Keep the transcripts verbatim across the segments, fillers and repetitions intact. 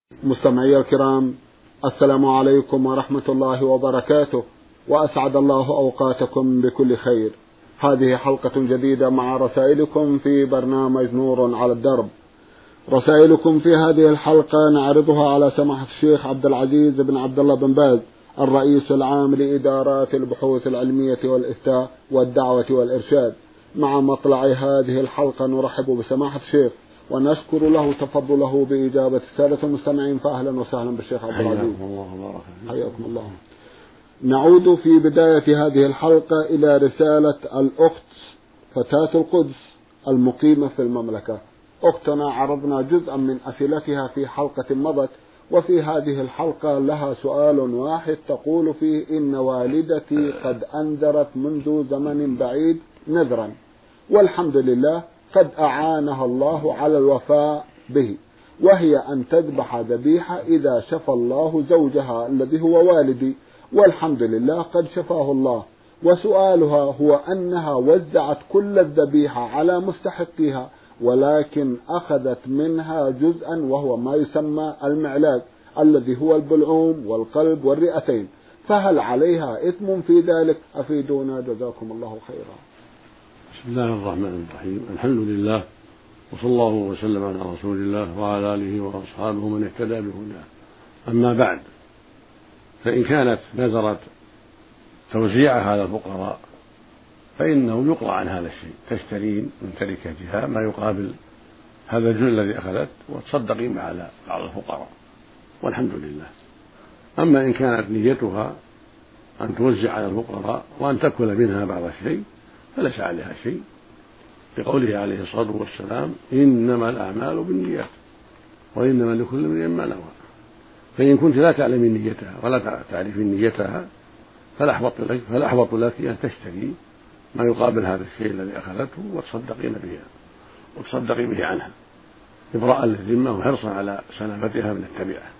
مستمعي الكرام، السلام عليكم ورحمة الله وبركاته، وأسعد الله أوقاتكم بكل خير. هذه حلقة جديدة مع رسائلكم في برنامج نور على الدرب. رسائلكم في هذه الحلقة نعرضها على سماحة الشيخ عبد العزيز بن عبد الله بن باز، الرئيس العام لإدارات البحوث العلمية والإفتاء والدعوة والإرشاد. مع مطلع هذه الحلقة نرحب بسماحة الشيخ ونشكر له تفضله بإجابة السادة المستمعين، فأهلا وسهلا بالشيخ عبد العزيز. حياكم الله وبارك فيكم. حياكم الله. نعود في بداية هذه الحلقة إلى رسالة الأخت فتاة القدس المقيمة في المملكة. أختنا عرضنا جزءا من أسئلتها في حلقة مضت، وفي هذه الحلقة لها سؤال واحد تقول فيه: إن والدتي قد أنذرت منذ زمن بعيد نذرا، والحمد لله قد أعانها الله على الوفاء به، وهي أن تذبح ذبيحة إذا شفى الله زوجها الذي هو والدي، والحمد لله قد شفاه الله. وسؤالها هو أنها وزعت كل الذبيحة على مستحقيها، ولكن أخذت منها جزءا وهو ما يسمى المعلاج الذي هو البلعوم والقلب والرئتين، فهل عليها إثم في ذلك؟ أفيدونا جزاكم الله خيرا. بسم الله الرحمن الرحيم، الحمد لله، وصلى الله وسلم على رسول الله وعلى آله وأصحابه من اهتدى بهداه. أما بعد، فإن كانت نذرت توزيعها على الفقراء فإنه يقرأ عن هذا الشيء، تشترين من تركتها ما يقابل هذا الجزء الذي أخذت وتصدقين على بعض الفقراء، والحمد لله. أما إن كانت نيتها أن توزع على الفقراء وأن تأكل منها بعض الشيء فليس عليها شيء، لقوله عليه الصلاة والسلام: إنما الأعمال بالنيات وإنما لكل امرئ ما نوى. فإن كنت لا تعلمين نيتها ولا تعرفين نيتها فالأحوط لك فالأحوط لك أن تشتري ما يقابل هذا الشيء الذي أخذته وتصدقين به وتصدقي به عنها إبراء للذمة وحرصا على سلامتها من التبعة.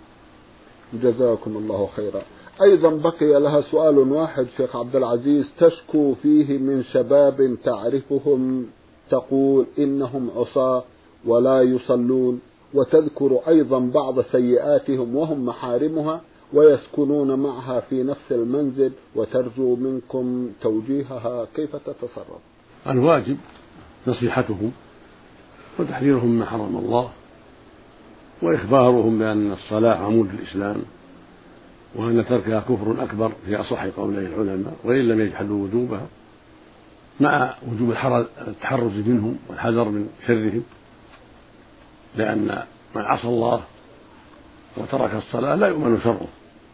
جزاكم الله خيرا. أيضا بقي لها سؤال واحد شيخ عبد العزيز تشكو فيه من شباب تعرفهم تقول إنهم عصاة ولا يصلون، وتذكر أيضا بعض سيئاتهم وهم محارمها ويسكنون معها في نفس المنزل، وترجو منكم توجيهها كيف تتصرف. الواجب نصيحتهم وتحذيرهم مما حرم الله، وإخبارهم بأن الصلاة عمود الإسلام، وأن تركها كفر أكبر في أصح قولي العلماء، وإن لم يجحدوا وجوبها، مع وجوب التحرز منهم والحذر من شرهم، لأن من عصى الله وترك الصلاة لا يؤمن شره.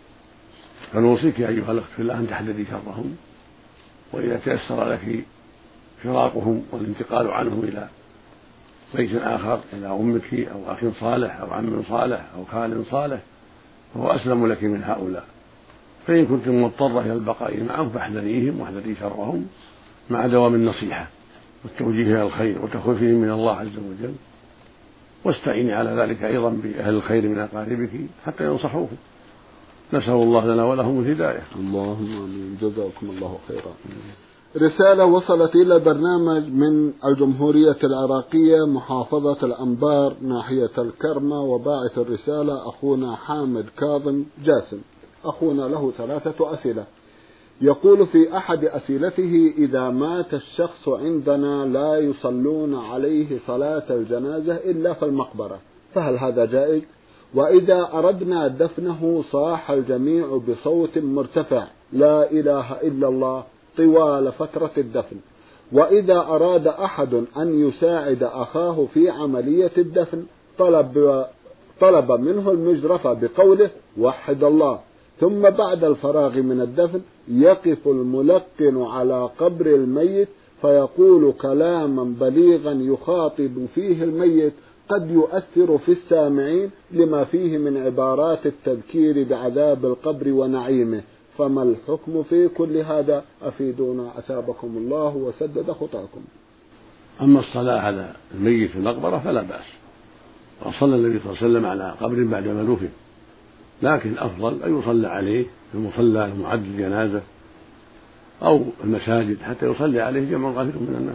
فنوصيك أيها الأخت في الله أن تحذري شرهم، وإذا تيسر لك فراقهم والانتقال عنهم إلى بيت آخر، إلى أمك أو أخ صالح أو عم صالح أو خال صالح، فهو أسلم لك من هؤلاء. فإن كنت مضطرة إلى البقاء معهم فاحذريهم واحذري شرهم، مع دوام النصيحة والتوجيه إلى الخير وتخويفهم من الله عز وجل، واستعيني على ذلك أيضا بأهل الخير من أقاربك حتى ينصحوكم. نسأل الله لنا ولهم الهداية. اللهم آمين. جزاكم الله خيرا. رسالة وصلت إلى البرنامج من الجمهورية العراقية، محافظة الأنبار، ناحية الكرمة، وباعث الرسالة أخونا حامد كاظم جاسم. أخونا له ثلاثة أسئلة. يقول في أحد أسئلته: إذا مات الشخص عندنا لا يصلون عليه صلاة الجنازة إلا في المقبرة، فهل هذا جائز؟ وإذا أردنا دفنه صاح الجميع بصوت مرتفع: لا إله إلا الله، طوال فترة الدفن. وإذا أراد أحد أن يساعد أخاه في عملية الدفن طلب, طلب منه المجرفة بقوله: وحد الله. ثم بعد الفراغ من الدفن يقف الملقن على قبر الميت فيقول كلاما بليغا يخاطب فيه الميت قد يؤثر في السامعين لما فيه من عبارات التذكير بعذاب القبر ونعيمه، فما الحكم في كل هذا؟ أفيدونا أثابكم الله وسدد خطاكم. أما الصلاة على الميت في المقبرة فلا بأس، وصلى النبي صلى الله عليه وسلم على قبر بعدما دفن، لكن الأفضل أن يصلى عليه في المصلى المعد للجنازة أو المساجد حتى يصلي عليه جمع غفير من الناس.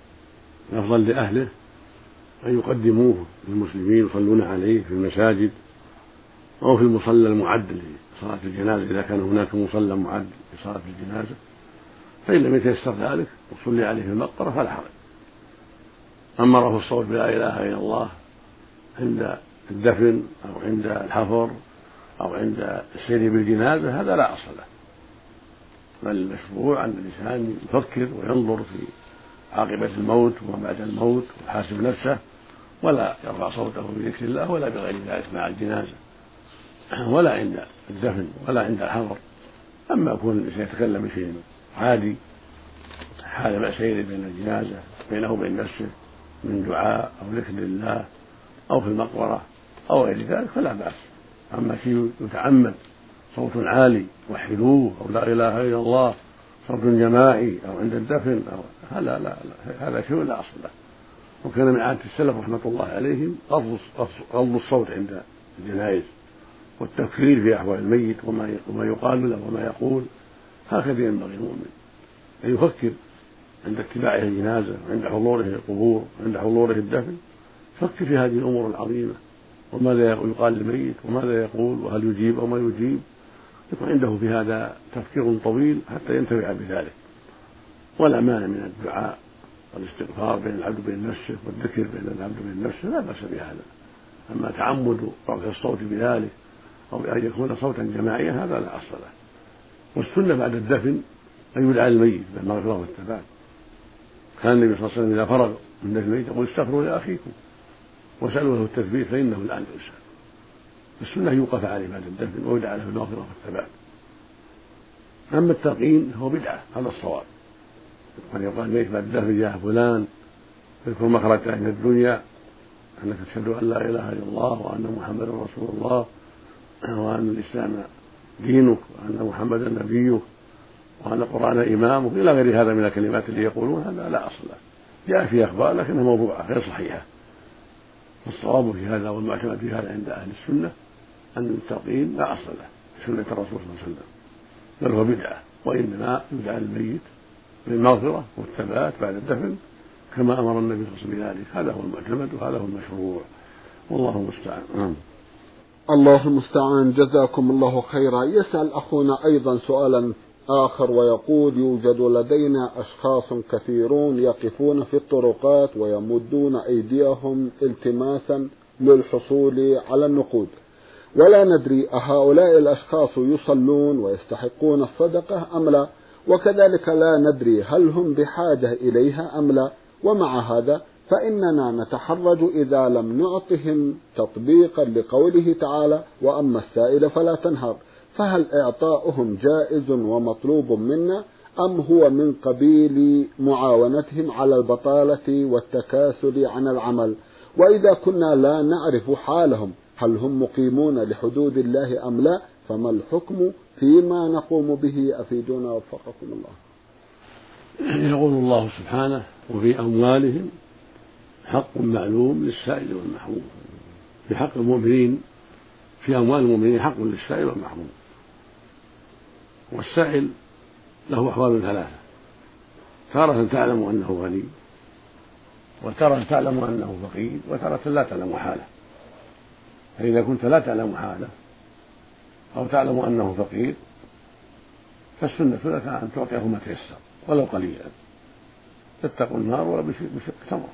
الأفضل لأهله أن يقدموه للمسلمين يصلون عليه في المساجد أو في المصلى المعد لصلاة الجنازة إذا كان هناك مصلى معد لصلاة الجنازة، فإن لم يتيسر ذلك وصلي عليه في المقبرة فلا حرج. أما رفع الصوت بلا إله إلا الله عند الدفن أو عند الحفر أو عند السير بالجنازة هذا لا أصل له، بل المشروع أن الإنسان يفكر وينظر في عاقبة الموت وما بعد الموت ويحاسب نفسه، ولا يرفع صوته بذكر الله ولا بغير ذلك مع الجنازة ولا عند الدفن ولا عند الحفر. أما يكون الإنسان يتكلم بشيء عادي حال ما سير بين الجنازة بينه وبين نفسه من دعاء أو ذكر لله أو في المقبرة أو غير ذلك فلا بأس. أما شيء يتعمد صوت عالي وحلوه أو لا إله إلا الله صوت جماعي أو عند الدفن أو هذا لا, لا هذا شيء لا أصل له. وكان من عادة السلف رحمة الله عليهم غض الصوت عند الجنائز والتفكير في أحوال الميت وما يقال له وما يقول. هكذا ينبغي المؤمن أن يفكر عند اتباعه الجنازة وعند حضوره القبور وعند حضوره الدفن، فكر في هذه الأمور العظيمة وماذا يقال للميت وماذا يقول وهل يجيب أو ما يجيب، يكون عنده في هذا تفكير طويل حتى ينتفع بذلك. ولا مانع من الدعاء والاستغفار بين العبد وبين نفسه والذكر بين العبد وبين نفسه لا بأس بهذا. أما تعمد رفع الصوت بذلك أو أن يكون صوتا جماعيا هذا لا أصل له. والسنة بعد الدفن أن يدعى الميت بالمغفرة والثبات. كان النبي صلى الله عليه وسلم إذا فرغ من دفن الميت يقول استغفروا لأخيكم وسألوا له التثبيت فإنه الآن يسأل. السنة يوقف عليه بعد الدفن ويدعى له بالمغفرة والثبات. أما التلقين هو بدعة على الصواب، قد يقال الميت بعد الدفن يا فلان اذكر مخرجك من الدنيا أنك تشهد أن لا إله إلا الله وأن محمدا رسول الله وأن الإسلام دينك وأن محمدا نبيك وأن القرآن إمامك إلى غير هذا من الكلمات اللي يقولون. هذا لا أصل له، جاء في أخبار لكنها موضوعة غير صحيحة. والصواب في هذا والمعتمد في هذا عند أهل السنة أن التلقين لا أصل له سنة الرسول صلى الله عليه وسلم، بل هو بدعة، وإنما يدعى الميت بالمغفرة والثبات بعد الدفن كما أمر النبي صلى الله عليه وسلم بذلك. هذا هو المعتمد وهذا هو المشروع، والله المستعان. الله المستعان. جزاكم الله خيرا. يسأل أخونا أيضا سؤالا آخر ويقول يوجد لدينا أشخاص كثيرون يقفون في الطرقات ويمدون أيديهم التماسا للحصول على النقود، ولا ندري أهؤلاء الأشخاص يصلون ويستحقون الصدقة أم لا، وكذلك لا ندري هل هم بحاجة إليها أم لا، ومع هذا فإننا نتحرج إذا لم نعطهم تطبيقا لقوله تعالى وأما السائل فلا تنهر. فهل إعطاؤهم جائز ومطلوب منا أم هو من قبيل معاونتهم على البطالة والتكاسل عن العمل؟ وإذا كنا لا نعرف حالهم هل هم مقيمون لحدود الله أم لا؟ فما الحكم فيما نقوم به؟ أفيدونا وفقكم الله. يقول الله سبحانه وفي أموالهم حق معلوم للسائل والمحروم. في حق المؤمنين في أموال المؤمنين حق للسائل والمحروم. والسائل له أحوال ثلاثة: تارة تعلم أنه غني، وتارة تعلم أنه فقير، وتارة لا تعلم حاله. فإذا كنت لا تعلم حاله أو تعلم أنه فقير فالسنة لك أن تعطيه ما تيسر ولو قليلا، تتقوا النار ولا بشق تمرة.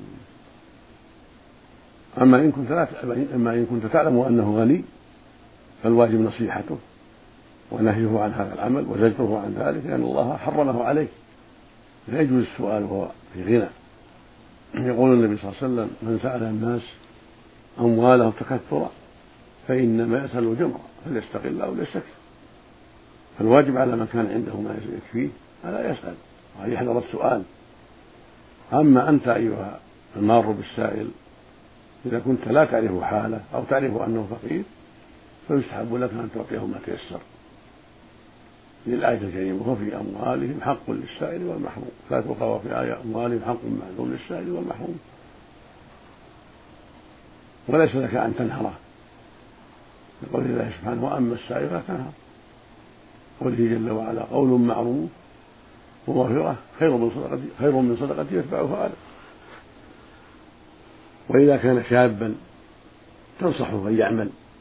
أما إن كنت لا أما إن كنت تعلم أنه غني فالواجب نصيحته ونهيه عن هذا العمل وزجره عن ذلك، لأن الله حرمه عليه. لا يجوز السؤال وهو في غنى. يقول النبي صلى الله عليه وسلم: من سأل الناس أموالهم تكثرا فإنما يسأل جمرا فليستقل أو ليستكثر. فالواجب على من كان عنده ما يكفيه ألا يسأل وأن يحذر السؤال. أما أنت أيها المار بالسائل إذا كنت لا تعرف حاله أو تعرف أنه فقير فيستحب لك أن تعطيه ما تيسر للآية الكريمة: وفي أموالهم حق للسائل والمحروم. فاتوقع وفي آية أموالهم حق معلوم للسائل والمحروم. وليس لك أن تنهره لقول الله سبحانه: وأما السائل فلا تنهر. قوله جل وعلا: قول معروف ومغفرة خير من صدقة خير من صدقة يتبعها أذى. وإذا كان شابا تنصحه أن يعمل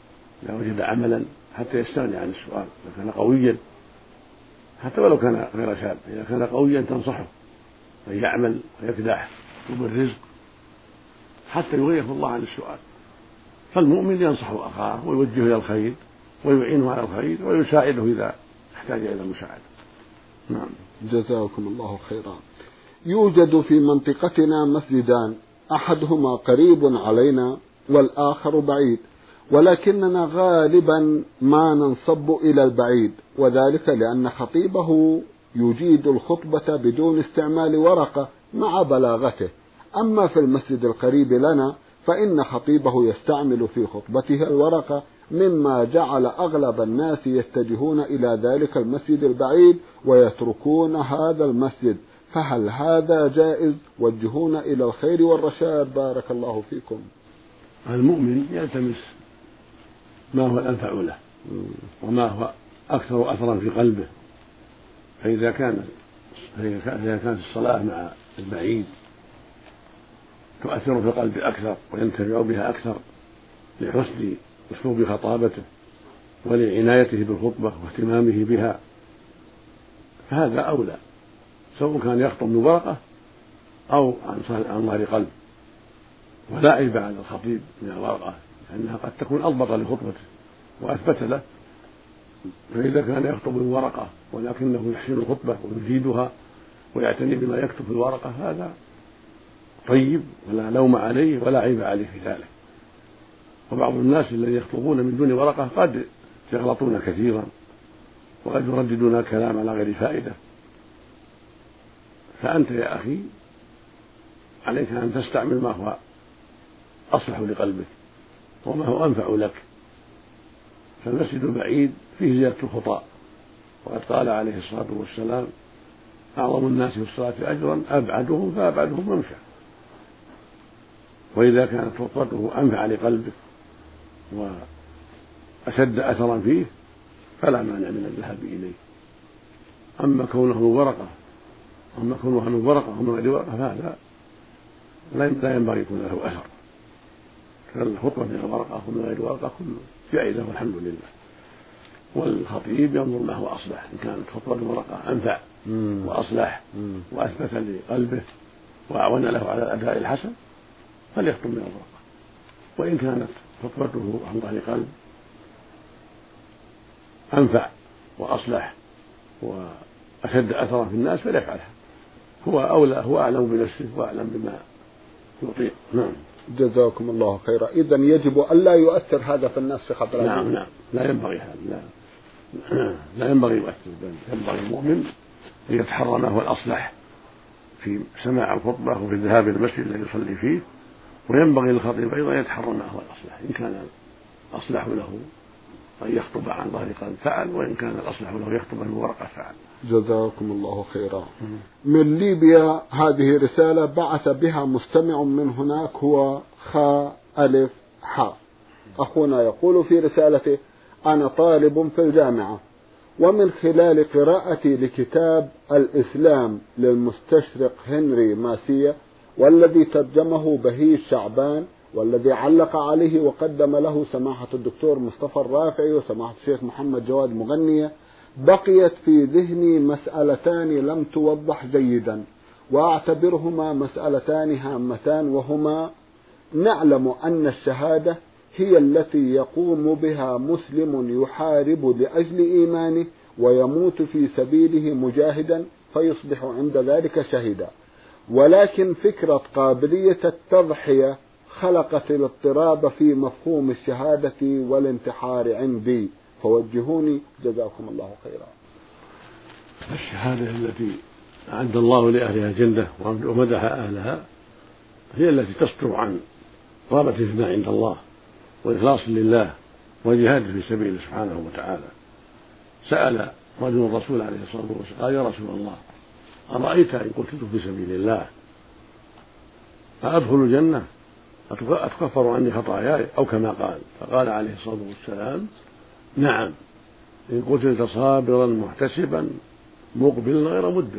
إذا وجد عملا حتى يستغني عن السؤال. إذا كان قويا حتى ولو كان غير شاب، إذا كان قويا تنصحه أن يعمل ويكدح بالرزق حتى يغيث الله عن السؤال. فالمؤمن ينصح أخاه ويوجهه إلى الخير ويعينه على الخير ويساعده إذا احتاج إلى المساعدة. نعم. جزاكم الله خيرا. يوجد في منطقتنا مسجدان، أحدهما قريب علينا والآخر بعيد، ولكننا غالبا ما ننصب إلى البعيد، وذلك لأن خطيبه يجيد الخطبة بدون استعمال ورقة مع بلاغته. أما في المسجد القريب لنا فإن خطيبه يستعمل في خطبته الورقة، مما جعل أغلب الناس يتجهون إلى ذلك المسجد البعيد ويتركون هذا المسجد، فهل هذا جائز؟ وجهونا إلى الخير والرشاد بارك الله فيكم. المؤمن يلتمس ما هو الأنفع له وما هو أكثر أثرا في قلبه، فإذا كان فإذا كانت الصلاة مع البعيد تؤثر في القلب أكثر وينتفع بها أكثر لحسن أسلوب خطابته ولعنايته بالخطبة واهتمامه بها، فهذا أولى، سواء كان يخطب من ورقة أو عن ظهر قلب. ولا عيب على الخطيب من الورقة، لأنها قد تكون أضبط لخطبته وأثبت له. فإذا كان يخطب من ورقة ولكنه يحسن الخطبة ويجيدها ويعتني بما يكتب في الورقة، هذا طيب ولا لوم عليه ولا عيب عليه في ذلك. وبعض الناس الذين يخطبون من دون ورقة قد يغلطون كثيرا وقد يرددون الكلام على غير فائدة. فأنت يا أخي عليك أن تستعمل ما هو أصلح لقلبك وما هو أنفع لك. فالمسجد البعيد فيه زيادة الخطأ، وقد قال عليه الصلاة والسلام: أعظم الناس في الصلاة أجرا أبعدهم فأبعدهم ممشى. وإذا كانت خطبته أنفع لقلبك وأشد أثرا فيه فلا مانع من الذهاب إليه. أما كونه ورقة أما كونه ورقة ومن غير ورقة فهذا لا ينبغي يكون له أثر. فالخطبة من الورقة ومن غير ورقة كله جائزة والحمد لله. والخطيب ينظر ما هو أصلح، إن كانت خطبة الورقة أنفع وأصلح وأثبت لقلبه وأعون له على الأداء الحسن فليخطب من الورقة، وإن كانت خطبته عن ظهر قلب أنفع وأصلح وأشد أثرا في الناس فليفعلها، هو أولى، هو أعلم بنفسه وأعلم بما يطيق. نعم. جزاكم الله خيرا. إذن يجب ألا يؤثر هذا في الناس في خطر. نعم نعم لا ينبغي هذا، لا لا ينبغي يؤثر، بل ينبغي المؤمن أن يتحرى ما هو الأصلح في سماع الخطبة وفي الذهاب إلى المسجد الذي يصلي فيه، وينبغي للخطيب أيضا يتحرى ما هو الأصلح. إن كان الأصلح له أن يخطب عن ظهر قلب فعل، وإن كان الأصلح له يخطب من ورقة فعل. جزاكم الله خيرا. من ليبيا هذه رسالة بعث بها مستمع من هناك، هو خاء ألف حاء. أخونا يقول في رسالته: أنا طالب في الجامعة، ومن خلال قراءتي لكتاب الإسلام للمستشرق هنري ماسية، والذي ترجمه بهيج شعبان، والذي علق عليه وقدم له سماحة الدكتور مصطفى الرافعي وسماحة الشيخ محمد جواد مغنية، بقيت في ذهني مسألتان لم توضح جيدا، وأعتبرهما مسألتان هامتان، وهما: نعلم أن الشهادة هي التي يقوم بها مسلم يحارب لأجل إيمانه ويموت في سبيله مجاهدا فيصبح عند ذلك شهيدا، ولكن فكرة قابلية التضحية خلقت الاضطراب في مفهوم الشهادة والانتحار عندي، فوجهوني جزاكم الله خيرا. الشهادة التي أعد الله لأهلها جنة ومدح أهلها هي التي تصدر عن رغبة فيما عند الله وإخلاص لله وجهاد في سبيله سبحانه وتعالى. سأل رجل الرسول عليه الصلاة والسلام قال: يا رسول الله، أرأيت إن قتلت في سبيل الله فأدخل الجنة أتكفر عني خطاياي أو كما قال؟ فقال عليه الصلاة والسلام: نعم، إن قتلت صابرا محتسبا مقبلا غير مدبر.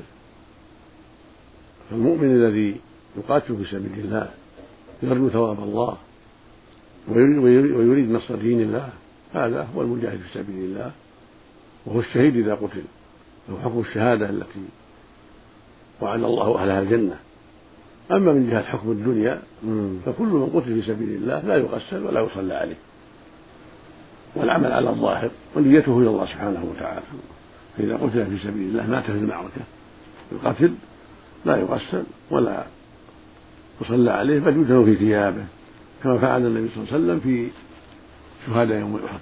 فالمؤمن الذي يقاتل في سبيل الله يرجو ثواب الله ويريد نصر دين الله هذا هو المجاهد في سبيل الله، وهو الشهيد إذا قتل، له حكم الشهادة التي وعد الله أهلها الجنة. أما من جهة حكم الدنيا فكل من قتل في سبيل الله لا يغسل ولا يصلى عليه، والعمل على الظاهر ونيته إلى الله سبحانه وتعالى. فإذا قتل في سبيل الله مات في المعركة القتل لا يغسل ولا يصلى عليه، بل يدفن في ثيابه كما فعل النبي صلى الله عليه وسلم في شهداء يوم أحد.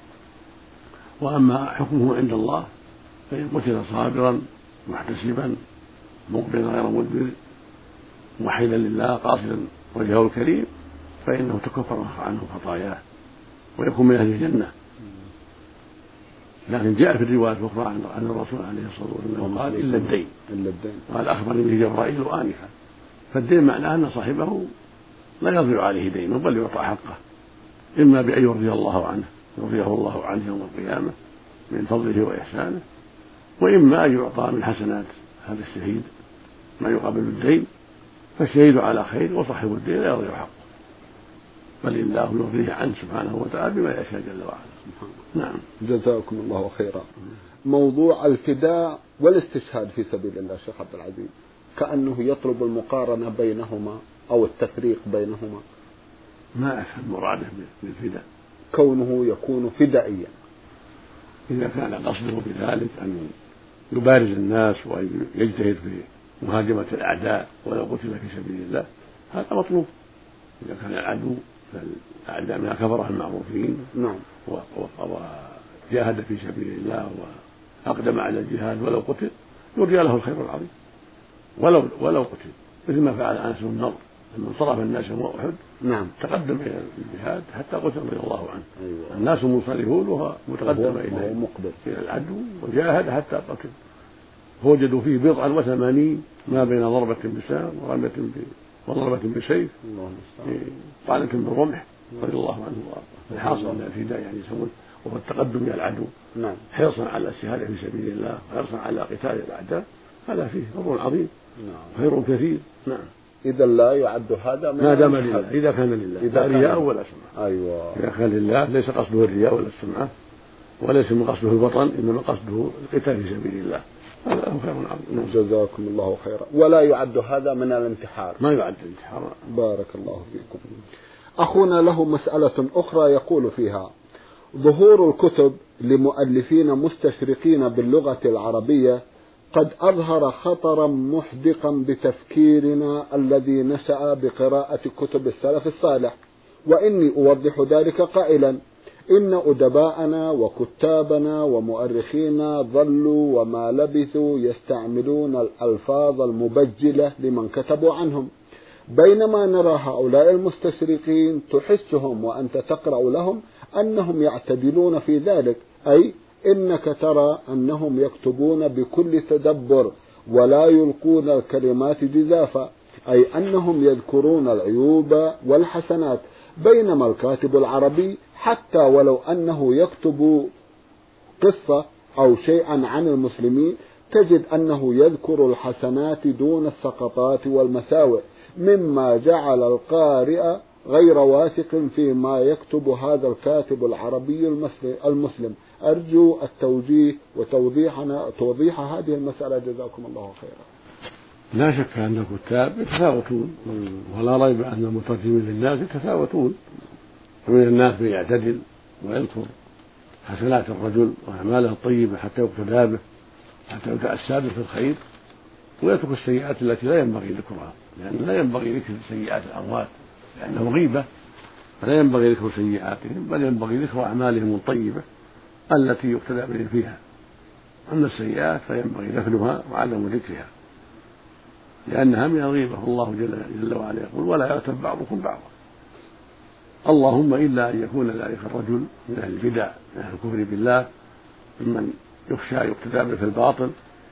وأما حكمه عند الله فإن قتل صابرا محتسبا مقبلا غير مدبر موحدا لله قاصدا وجهه الكريم فإنه تكفر عنه خطاياه ويكون من أهل الجنة. لكن جاء في الروايات الأخرى عن الرسول عليه الصلاة والسلام قال إلا الدين، قال أخبرني به جبرائيل آنفا. فالدين معناه أن صاحبه لا يضيع عليه دينه بل يعطى حقه، إما بأن يرضي الله عنه يرضيه الله عنه يوم القيامة من فضله وإحسانه، وإما أن يعطى من حسنات هذا الشهيد ما يقابل الدين، فالشهيد على خير وصاحب الدين لا يضيع حقه بل الله يرضيه عنه سبحانه وتعالى بما يشاء جل وعلا. نعم. جزاكم الله خيرا. موضوع الفداء والاستشهاد في سبيل الله شيخ عبد العزيز كأنه يطلب المقارنة بينهما أو التفريق بينهما. ما أفهم مراده بالفداء. كونه يكون فدائيا إذا كان قصده بذلك أن يبارز الناس وأن يجتهد في مهاجمة الأعداء ولو قتل في سبيل الله هذا مطلوب. إذا كان العدو فالأعداء من الكفرة المعروفين نعم وجاهد في سبيل الله وأقدم على الجهاد ولو قتل يرجى له الخير العظيم ولو ولو قتل، مثل ما فعل أنس بن النضر لما انصرف الناس يوم أحد نعم تقدم إلى الجهاد حتى قتل رضي الله عنه. أيوة. الناس منصرفون وهو متقدم إلى إلى العدو وجاهد حتى قتل، فوجدوا فيه بضعا وثمانين ما بين ضربة بسام ورمية وضربة بسيف طعنة بالرمح رضي الله عنه وارضاه. الحاصل ان الفداء يعني يسمون وهو التقدم الى العدو نعم حرصا على الشهاده في سبيل الله وحرصا على قتال الاعداء، هذا فيه امر عظيم نعم خير كثير. نعم. اذا لا يعد هذا ما دام لله، اذا كان لله اذا لا رياء ولا سمعه. ايوه اذا كان لله ليس قصده الرياء ولا السمعه وليس من قصده الوطن انما قصده القتال في سبيل الله، هذا هو خير عظيم. جزاكم الله خيرا. ولا يعد هذا من الانتحار. ما يعد الانتحار. بارك الله فيكم. أخونا له مسألة أخرى يقول فيها: ظهور الكتب لمؤلفين مستشرقين باللغة العربية قد أظهر خطرا محدقا بتفكيرنا الذي نشأ بقراءة كتب السلف الصالح، وإني أوضح ذلك قائلا: إن أدباءنا وكتابنا ومؤرخينا ظلوا وما لبثوا يستعملون الألفاظ المبجلة لمن كتبوا عنهم، بينما نرى هؤلاء المستشرقين تحسهم وأنت تقرأ لهم أنهم يعتدلون في ذلك، أي إنك ترى أنهم يكتبون بكل تدبر ولا يلقون الكلمات جزافا، أي أنهم يذكرون العيوب والحسنات، بينما الكاتب العربي حتى ولو أنه يكتب قصة أو شيئا عن المسلمين تجد أنه يذكر الحسنات دون السقطات والمساوئ، مما جعل القارئ غير واثق فيما يكتب هذا الكاتب العربي المسلم. أرجو التوجيه وتوضيحنا توضيح هذه المسألة جزاكم الله خيرا. لا شك أن الكتاب يتفاوتون ولا ريب أن المترجمين للناس يتفاوتون، فمن الناس من يعتدل ويذكر حسنات الرجل وأعماله الطيبة حتى يقتدى به حتى يتأسى به في الخير، ويترك السيئات التي لا ينبغي ذكرها، لأن لا ينبغي ذكر سيئات الأموات لأنه غيبة، فلا ينبغي ذكر سيئاتهم بل ينبغي ذكر أعمالهم الطيبة التي يقتدى بهم فيها. أما السيئات فينبغي ذكرها وعدم ذكرها لأنها من الغيبة، والله جل, جل وعلا يقول: ولا يغتب بعضكم بعضا. اللهم إلا أن يكون ذلك الرجل من أهل البدع من أهل الكفر بالله ممن يخشى يقتدى به في الباطل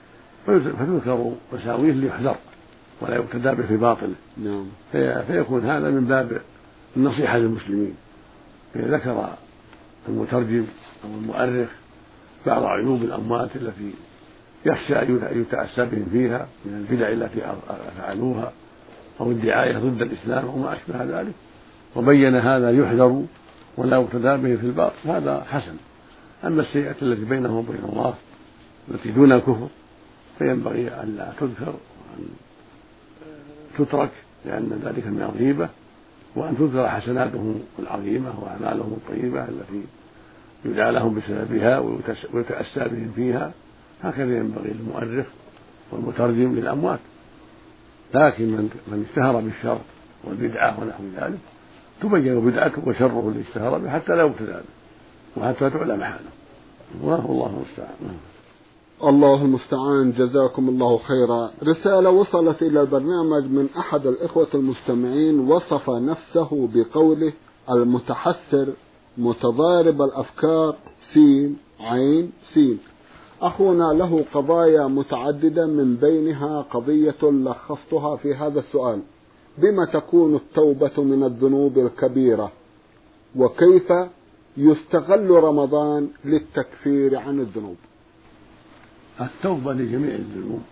فتذكر مساويه ليحذر ولا يقتدى به في باطله، في فيكون هذا من باب النصيحة للمسلمين. إذا ذكر المترجم أو المؤرخ بعض عيوب الأموات التي يخشى أن يتأسى بهم فيها من البدع التي فعلوها أو الدعاية ضد الإسلام أو ما أشبه ذلك، وبين هذا يحذر ولا يقتدى به في الباطل هذا حسن. أما السيئات التي بينهم وبين الله التي دون الكفر فينبغي أن لا تذكر وأن تترك، لأن ذلك من الغيبة، وأن تذكر حسناتهم العظيمة وأعمالهم الطيبة التي يدعى لهم بسببها ويتأسى بهم فيها. هكذا ينبغي للمؤرخ والمترجم للأموات. لكن من اشتهر بالشر والبدعة ونحو ذلك تبين بدعته وشره الذي اشتهر به حتى لا يبتلى به وحتى تعلم حاله، والله المستعان. الله المستعان. جزاكم الله خيرا. رسالة وصلت إلى البرنامج من أحد الإخوة المستمعين، وصف نفسه بقوله المتحسر متضارب الأفكار سين عين سين. أخونا له قضايا متعددة، من بينها قضية لخصتها في هذا السؤال: بما تكون التوبة من الذنوب الكبيرة؟ وكيف يستغل رمضان للتكفير عن الذنوب؟ التوبة لجميع الذنوب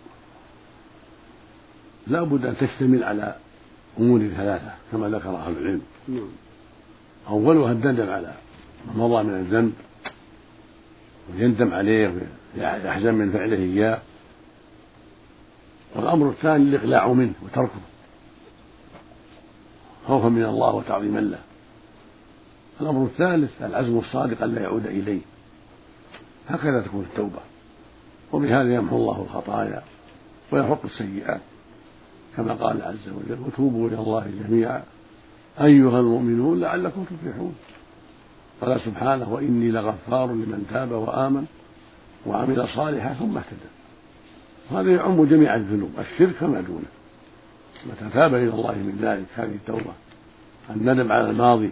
لا بد أن تشتمل على أمور ثلاثة كما ذكر أهل العلم. أولها الندم على ما مضى من الذنب ويندم عليه ويحزن من فعله إياه. والأمر الثاني الإقلاع منه وتركه خوفا من الله وتعظيما له. الأمر الثالث العزم الصادق ألا يعود إليه. هكذا تكون التوبة، وبهذا يمحو الله الخطايا ويحق السيئات، كما قال عز وجل: وتوبوا إلى الله جميعا أيها المؤمنون لعلكم تفلحون. قال سبحانه: وإني لغفار لمن تاب وآمن وعمل صالحا ثم اهتدى. هذا يعم جميع الذنوب، الشرك فما دونه. متى تاب إلى الله من ذلك هذه التوبة، الندم على الماضي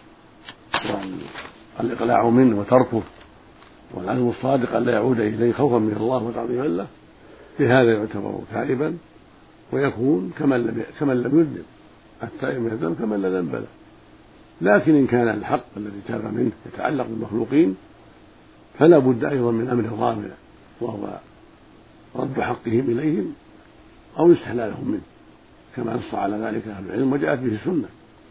والإقلاع منه وتركه والعزم الصادق ألا يعود إليه خوفا من الله وتعظيما له، بهذا يعتبر تائبا ويكون كمن كمن لم يذنب. التائب من الذنب كمن لا ذنب له. لكن إن كان الحق الذي تاب منه يتعلق بالمخلوقين فلا بد أيضا من أمر رابع، وهو رد حقهم إليهم أو استحلالهم منه، كما نص على ذلك أهل العلم وجاءت به السنة.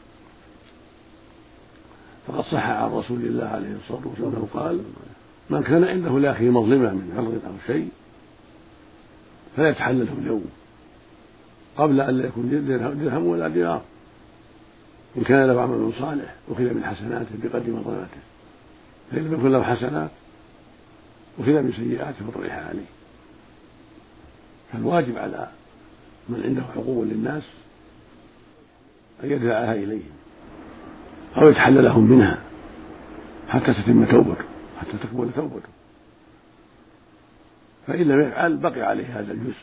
فقد صح عن رسول الله عليه الصلاة والسلام أنه قال: من كان عنده لأخيه مظلمة من عرض أو شيء فليتحلله اليوم قبل أن لا يكون درهم ولا دينار. إن كان له عمل صالح أخذ من حسناته بقدر مظلمته، فإن لم يكن له حسنات أخذ من سيئاته فطرح عليه. فالواجب على من عنده حقوق للناس أن يدفعها إليهم أو يتحللهم منها حتى تتم توبته، حتى تكمل توبته. فإن لم يفعل بقي عليه هذا الجزء،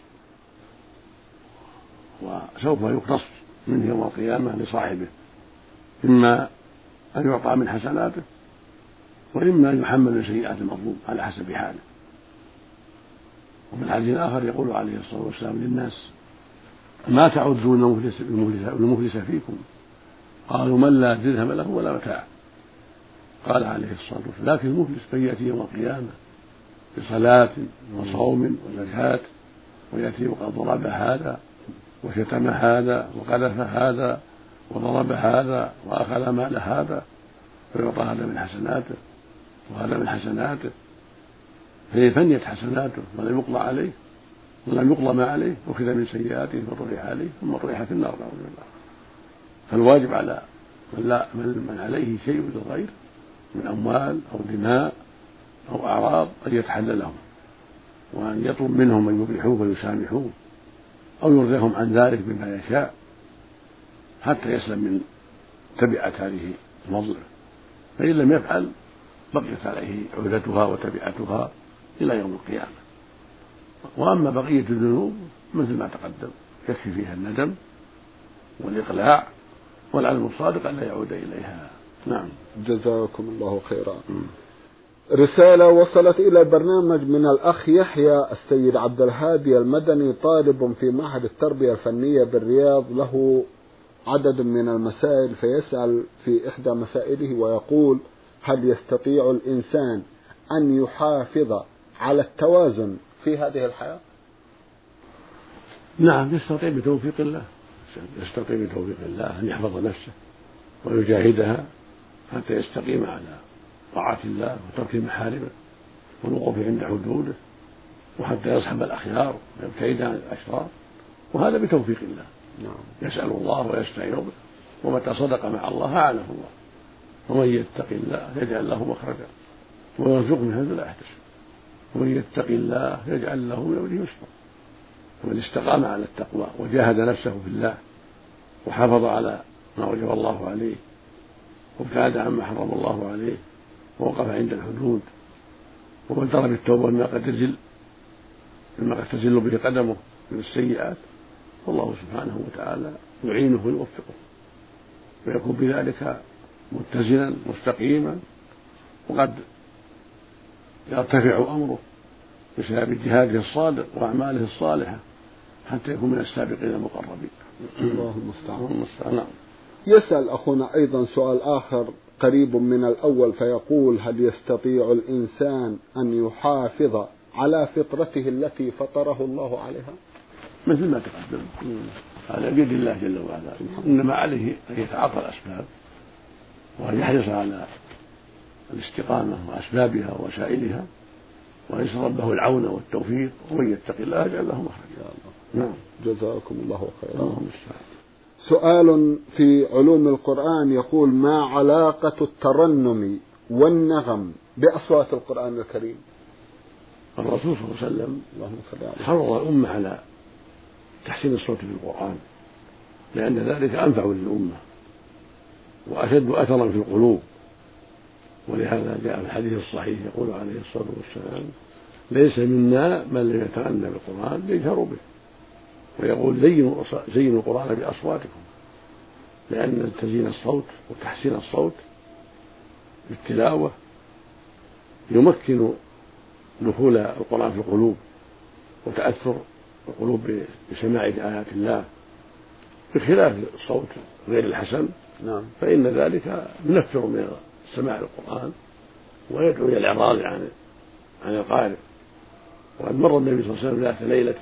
وسوف يقتص منه يوم القيامة لصاحبه، إما أن يعطى من حسناته وإما أن يحمل من سيئات المظلوم على حسب حاله. وفي الحديث الآخر يقول عليه الصلاة والسلام للناس: ما تعدون المفلس فيكم؟ قالوا: من لا درهم له ولا متاع. قال عليه الصلاة والسلام: لكن المفلس من يأتي يوم القيامة بصلاة وصوم وزكاة ويأتي وقد ضرب هذا وشتم هذا وقذف هذا وضرب هذا وأخذ مال هذا، فيعطى هذا من حسناته وهذا من حسناته، فإن فنيت حسناته ولم يقضى عليه ولم يقضى ما عليه أخذ من سيئاته فطرح عليه ثم طرح في النار نعوذ بالله. فالواجب على من, لا من عليه شيء للغير من أموال أو دماء أو أعراض أن يتحللهم، وأن يطلب منهم أن يبيحوه ويسامحوه أو يرضيهم عن ذلك بما يشاء حتى يسلم من تبعة هذه المظلمة. فإن لم يفعل بقيت عليه عهدتها وتبعتها إلى يوم القيامة. وأما بقية الذنوب مثل ما تقدم يكفي فيها الندم والإقلاع والعزم الصادق أن لا يعود إليها. نعم. جزاكم الله خيرا. رسالة وصلت إلى البرنامج من الأخ يحيى السيد عبد الهادي المدني، طالب في معهد التربية الفنية بالرياض، له عدد من المسائل، فيسأل في إحدى مسائله ويقول: هل يستطيع الإنسان أن يحافظ على التوازن في هذه الحياة؟ نعم، يستطيع بتوفيق الله، يستطيع بتوفيق الله أن يحفظ نفسه ويجاهدها حتى يستقيم على طاعة الله وترك محارمه والوقوف عند حدوده، وحتى يصحب الأخيار ويبتعد عن الأشرار، وهذا بتوفيق الله. نعم. يسأل الله ويستعين به، ومتى صدق مع الله أعانه الله. ومن يتق الله يجعل له مخرجا ويرزقه من حيث لا يحتسب، ومن يتق الله يجعل له من أمره يسرا. ومن استقام على التقوى وجاهد نفسه في الله وحافظ على ما وجب الله عليه وابتعد عما حرم الله عليه ووقف عند الحدود وبدر بالتوبة مما قد تزل مما قد تزل به قدمه من السيئات، والله سبحانه وتعالى يعينه ويوفقه ويكون بذلك متزنا مستقيما، وقد يرتفع أمره بسبب جهاده الصادق وأعماله الصالحة حتى يكون من السابقين المقربين. الله المستعان. يسأل أخونا أيضا سؤال آخر قريب من الأول فيقول: هل يستطيع الإنسان أن يحافظ على فطرته التي فطره الله عليها؟ مثل ما تقدم، هذا بيد الله جل وعلا، إنما عليه أن يتعاطى الأسباب وأن يحرص على الاستقامة وأسبابها ووسائلها، ويسأل ربه العون والتوفيق، ومن يتق الله يجعل له مخرجا. نعم. جزاكم الله خيرا. سؤال في علوم القرآن يقول: ما علاقة الترنم والنغم بأصوات القرآن الكريم؟ الرسول صلى الله عليه وسلم حرض الأمة على تحسين الصوت في القرآن، لأن ذلك أنفع للأمة وأشد أثرا في القلوب. ولهذا جاء في الحديث الصحيح يقول عليه الصلاة والسلام: ليس منا من لم يتغنى بالقرآن يجهر به، ويقول: زينوا القرآن بأصواتكم، لأن تزيين الصوت وتحسين الصوت بالتلاوة يمكن دخول القرآن في القلوب وتأثر القلوب بسماع آيات الله، بخلاف الصوت غير الحسن. نعم. فإن ذلك ينفر من سماع القرآن ويدعو إلى الإعراض عن عن القارئ. وقد مر النبي صلى الله عليه وسلم ذات ليلة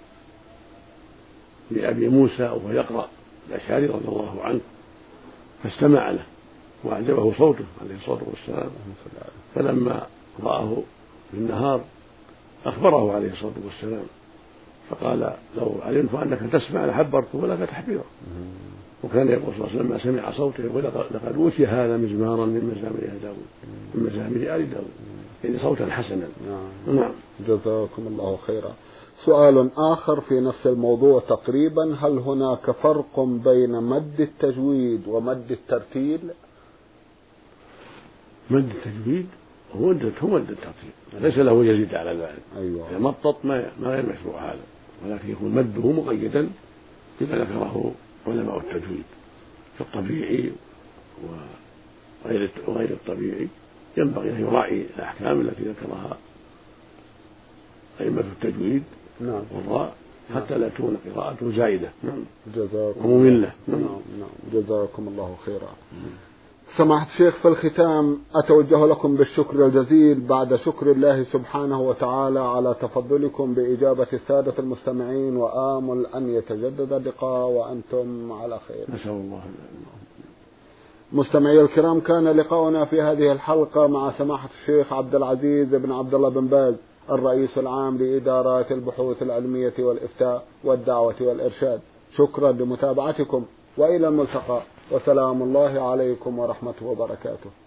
لأبي موسى وهو يقرأ الأشعري رضي الله عنه فاستمع له وأعجبه صوته عليه الصلاة والسلام، فلما رآه في النهار أخبره عليه الصلاة والسلام فقال: لو علمت أنك تسمع لحبرته ولك تحبيره. وكان يقول صلى الله عليه وسلم: ما سمع صوته يقول لقد أوتي هذا مزمارا من مزامير داود من مزامير آل داود، يعني صوتا حسنا. نعم. نعم. جزاكم الله خيرا. سؤال آخر في نفس الموضوع تقريبا: هل هناك فرق بين مد التجويد ومد الترتيل؟ مد التجويد هو مد الترتيل، ليس له يزيد على ذلك. أيوة. يعني مطط ما ما غير مشروع هذا، ولكن يكون مده مقيدا بما ذكره علماء التجويد. فالطبيعي وغير وغير الطبيعي ينبغي أن يراعي الأحكام التي ذكرها أئمة التجويد. نعم. والراء حتى لا تكون قراءته زائدة. نعم. جزاكم ومملة. نعم. نعم. جزاكم الله خيرا. سماحة الشيخ، في الختام أتوجه لكم بالشكر الجزيل بعد شكر الله سبحانه وتعالى على تفضلكم بإجابة السادة المستمعين، وآمل أن يتجدد اللقاء وأنتم على خير. نسأل الله. مستمعي الكرام، كان لقاؤنا في هذه الحلقة مع سماحة الشيخ عبد العزيز بن عبد الله بن باز، الرئيس العام لإدارات البحوث العلمية والإفتاء والدعوة والإرشاد. شكرا لمتابعتكم، وإلى الملتقى، وسلام الله عليكم ورحمته وبركاته.